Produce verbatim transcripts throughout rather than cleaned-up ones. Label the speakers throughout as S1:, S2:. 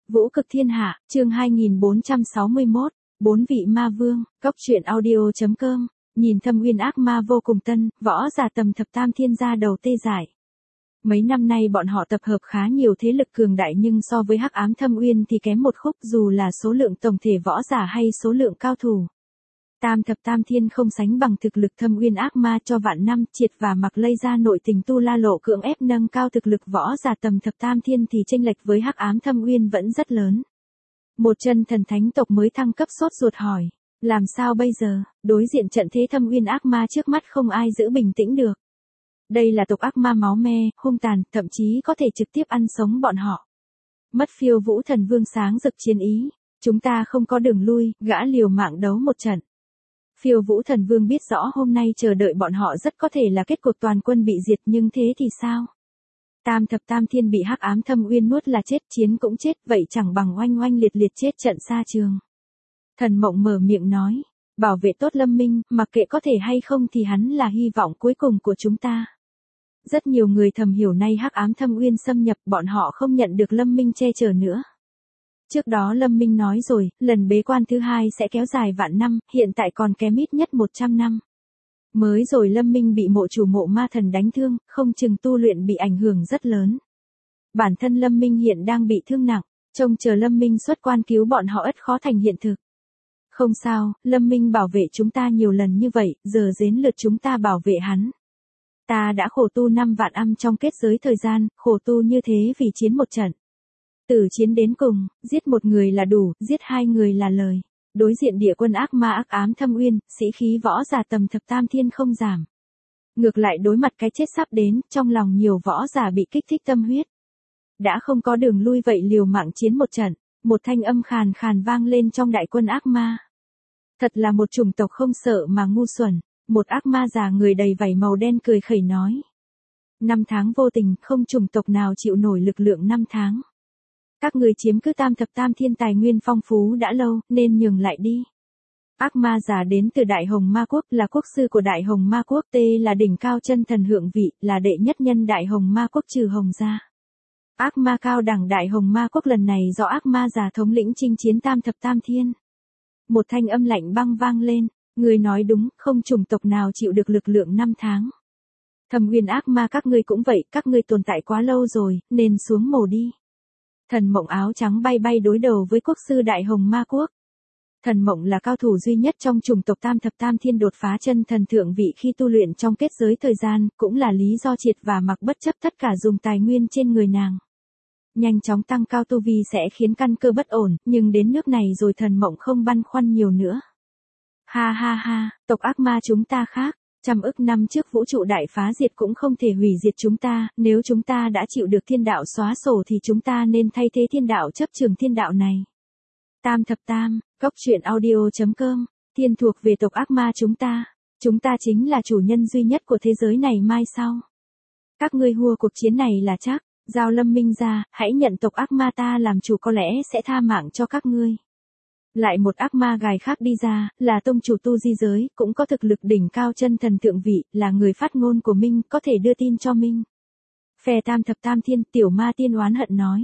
S1: Vũ cực thiên hạ, chương hai nghìn bốn trăm sáu mươi mốt, bốn vị ma vương, cốc truyện audio.com, nhìn Thâm Uyên ác ma vô cùng tân, võ giả tầm thập tam thiên gia đầu tê dại. Mấy năm nay bọn họ tập hợp khá nhiều thế lực cường đại nhưng so với Hắc Ám Thâm Uyên thì kém một khúc dù là số lượng tổng thể võ giả hay số lượng cao thủ. Tam thập tam thiên không sánh bằng thực lực Thâm Uyên ác ma cho vạn năm triệt và mặc lây ra nội tình tu la lộ cưỡng ép nâng cao thực lực võ giả tầm thập tam thiên thì chênh lệch với Hắc Ám Thâm Uyên vẫn rất lớn. Một chân thần thánh tộc mới thăng cấp sốt ruột hỏi, làm sao bây giờ, đối diện trận thế Thâm Uyên ác ma trước mắt không ai giữ bình tĩnh được. Đây là tộc ác ma máu me, hung tàn, thậm chí có thể trực tiếp ăn sống bọn họ. Mất Phiêu Vũ Thần Vương sáng rực chiến ý, chúng ta không có đường lui, gã liều mạng đấu một trận. Phiêu Vũ Thần Vương biết rõ hôm nay chờ đợi bọn họ rất có thể là kết cục toàn quân bị diệt nhưng thế thì sao? Tam thập tam thiên bị Hắc Ám Thâm Uyên nuốt là chết, chiến cũng chết, vậy chẳng bằng oanh oanh liệt liệt chết trận xa trường. Thần Mộng mở miệng nói, bảo vệ tốt Lâm Minh, mặc kệ có thể hay không thì hắn là hy vọng cuối cùng của chúng ta. Rất nhiều người thầm hiểu nay Hắc Ám Thâm Uyên xâm nhập bọn họ không nhận được Lâm Minh che chở nữa. Trước đó Lâm Minh nói rồi, lần bế quan thứ hai sẽ kéo dài vạn năm, hiện tại còn kém ít nhất một trăm năm. Mới rồi Lâm Minh bị mộ chủ mộ ma thần đánh thương, không chừng tu luyện bị ảnh hưởng rất lớn. Bản thân Lâm Minh hiện đang bị thương nặng, trông chờ Lâm Minh xuất quan cứu bọn họ ắt khó thành hiện thực. Không sao, Lâm Minh bảo vệ chúng ta nhiều lần như vậy, giờ đến lượt chúng ta bảo vệ hắn. Ta đã khổ tu năm vạn năm trong kết giới thời gian, khổ tu như thế vì chiến một trận. Từ chiến đến cùng, giết một người là đủ, giết hai người là lời. Đối diện địa quân ác ma Hắc Ám Thâm Uyên, sĩ khí võ giả tầm thập tam thiên không giảm. Ngược lại đối mặt cái chết sắp đến, trong lòng nhiều võ giả bị kích thích tâm huyết. Đã không có đường lui vậy liều mạng chiến một trận, một thanh âm khàn khàn vang lên trong đại quân ác ma. Thật là một chủng tộc không sợ mà ngu xuẩn, một ác ma già người đầy vảy màu đen cười khẩy nói. Năm tháng vô tình, không chủng tộc nào chịu nổi lực lượng năm tháng. Các người chiếm cứ tam thập tam thiên tài nguyên phong phú đã lâu, nên nhường lại đi. Ác ma già đến từ Đại Hồng Ma Quốc, là quốc sư của Đại Hồng Ma Quốc, T là đỉnh cao chân thần hượng vị, là đệ nhất nhân Đại Hồng Ma Quốc trừ Hồng gia. Ác ma cao đẳng Đại Hồng Ma Quốc lần này do ác ma già thống lĩnh chinh chiến tam thập tam thiên. Một thanh âm lạnh băng vang lên, người nói đúng, không chủng tộc nào chịu được lực lượng năm tháng. Thâm Uyên ác ma các ngươi cũng vậy, các ngươi tồn tại quá lâu rồi, nên xuống mồ đi. Thần Mộng áo trắng bay bay đối đầu với quốc sư Đại Hồng Ma Quốc. Thần Mộng là cao thủ duy nhất trong chủng tộc tam thập tam thiên đột phá chân thần thượng vị khi tu luyện trong kết giới thời gian, cũng là lý do triệt và mặc bất chấp tất cả dùng tài nguyên trên người nàng. Nhanh chóng tăng cao tu vi sẽ khiến căn cơ bất ổn, nhưng đến nước này rồi Thần Mộng không băn khoăn nhiều nữa. Ha ha ha, tộc ác ma chúng ta khác. Trăm ức năm trước vũ trụ đại phá diệt cũng không thể hủy diệt chúng ta, nếu chúng ta đã chịu được thiên đạo xóa sổ thì chúng ta nên thay thế thiên đạo chấp trường thiên đạo này. Tam thập tam, cốc truyện audio.com, thiên thuộc về tộc ác ma chúng ta, chúng ta chính là chủ nhân duy nhất của thế giới này mai sau. Các ngươi hua cuộc chiến này là chắc, giao Lâm Minh ra, hãy nhận tộc ác ma ta làm chủ có lẽ sẽ tha mạng cho các ngươi. Lại một ác ma gài khác đi ra, là tông chủ tu di giới, cũng có thực lực đỉnh cao chân thần thượng vị, là người phát ngôn của Minh, có thể đưa tin cho Minh. Phe tam thập tam thiên, tiểu ma tiên oán hận nói.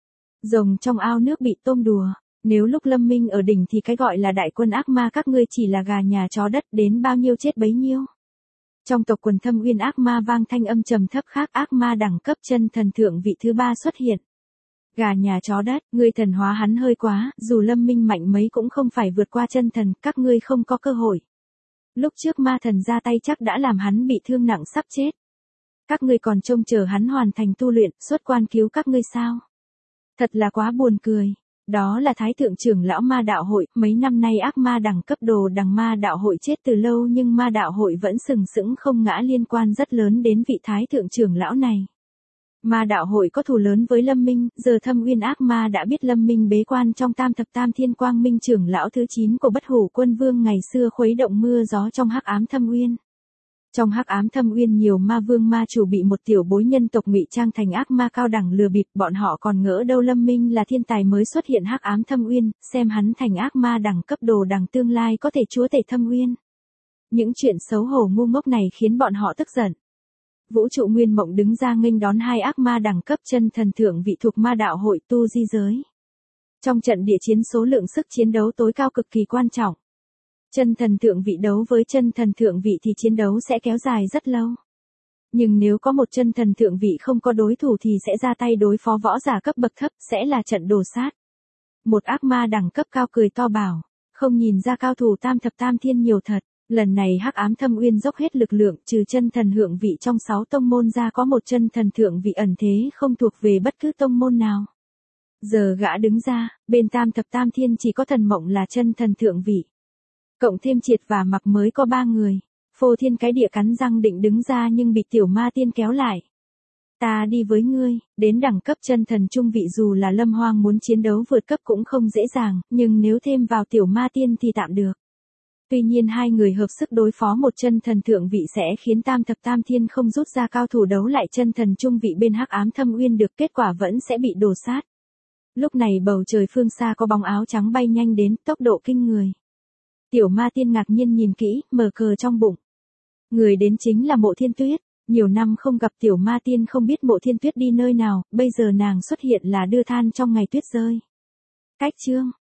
S1: Rồng trong ao nước bị tôm đùa, nếu lúc Lâm Minh ở đỉnh thì cái gọi là đại quân ác ma các ngươi chỉ là gà nhà chó đất, đến bao nhiêu chết bấy nhiêu. Trong tộc quần Thâm Uyên ác ma vang thanh âm trầm thấp khác, ác ma đẳng cấp chân thần thượng vị thứ ba xuất hiện. Gà nhà chó đất, ngươi thần hóa hắn hơi quá, dù Lâm Minh mạnh mấy cũng không phải vượt qua chân thần, các ngươi không có cơ hội. Lúc trước ma thần ra tay chắc đã làm hắn bị thương nặng sắp chết. Các ngươi còn trông chờ hắn hoàn thành tu luyện, xuất quan cứu các ngươi sao? Thật là quá buồn cười. Đó là Thái Thượng trưởng lão ma đạo hội, mấy năm nay ác ma đẳng cấp đồ đằng ma đạo hội chết từ lâu nhưng ma đạo hội vẫn sừng sững không ngã liên quan rất lớn đến vị Thái Thượng trưởng lão này. Ma đạo hội có thù lớn với Lâm Minh, giờ Thâm Uyên ác ma đã biết Lâm Minh bế quan trong tam thập tam thiên quang minh trưởng lão thứ chín của Bất Hủ Quân Vương ngày xưa khuấy động mưa gió trong Hắc Ám Thâm Uyên. Trong Hắc Ám Thâm Uyên nhiều ma vương ma chủ bị một tiểu bối nhân tộc ngụy trang thành ác ma cao đẳng lừa bịp, bọn họ còn ngỡ đâu Lâm Minh là thiên tài mới xuất hiện Hắc Ám Thâm Uyên, xem hắn thành ác ma đẳng cấp đồ đằng tương lai có thể chúa tể Thâm Uyên. Những chuyện xấu hổ ngu ngốc này khiến bọn họ tức giận. Vũ trụ nguyên mộng đứng ra nghênh đón hai ác ma đẳng cấp chân thần thượng vị thuộc ma đạo hội tu di giới. Trong trận địa chiến số lượng sức chiến đấu tối cao cực kỳ quan trọng. Chân thần thượng vị đấu với chân thần thượng vị thì chiến đấu sẽ kéo dài rất lâu. Nhưng nếu có một chân thần thượng vị không có đối thủ thì sẽ ra tay đối phó võ giả cấp bậc thấp, sẽ là trận đồ sát. Một ác ma đẳng cấp cao cười to bảo, không nhìn ra cao thủ tam thập tam thiên nhiều thật. Lần này Hắc Ám Thâm Uyên dốc hết lực lượng, trừ chân thần thượng vị trong sáu tông môn ra có một chân thần thượng vị ẩn thế không thuộc về bất cứ tông môn nào. Giờ gã đứng ra, bên tam thập tam thiên chỉ có Thần Mộng là chân thần thượng vị. Cộng thêm Triệt và Mặc mới có ba người. Phô Thiên cái địa cắn răng định đứng ra nhưng bị Tiểu Ma Tiên kéo lại. Ta đi với ngươi, đến đẳng cấp chân thần trung vị dù là Lâm Hoang muốn chiến đấu vượt cấp cũng không dễ dàng, nhưng nếu thêm vào Tiểu Ma Tiên thì tạm được. Tuy nhiên hai người hợp sức đối phó một chân thần thượng vị sẽ khiến tam thập tam thiên không rút ra cao thủ đấu lại chân thần trung vị bên Hắc Ám Thâm Uyên được, kết quả vẫn sẽ bị đổ sát. Lúc này bầu trời phương xa có bóng áo trắng bay nhanh đến, tốc độ kinh người. Tiểu Ma Tiên ngạc nhiên nhìn kỹ, mở cờ trong bụng. Người đến chính là Mộ Thiên Tuyết. Nhiều năm không gặp Tiểu Ma Tiên không biết Mộ Thiên Tuyết đi nơi nào, bây giờ nàng xuất hiện là đưa than trong ngày tuyết rơi. Cách chương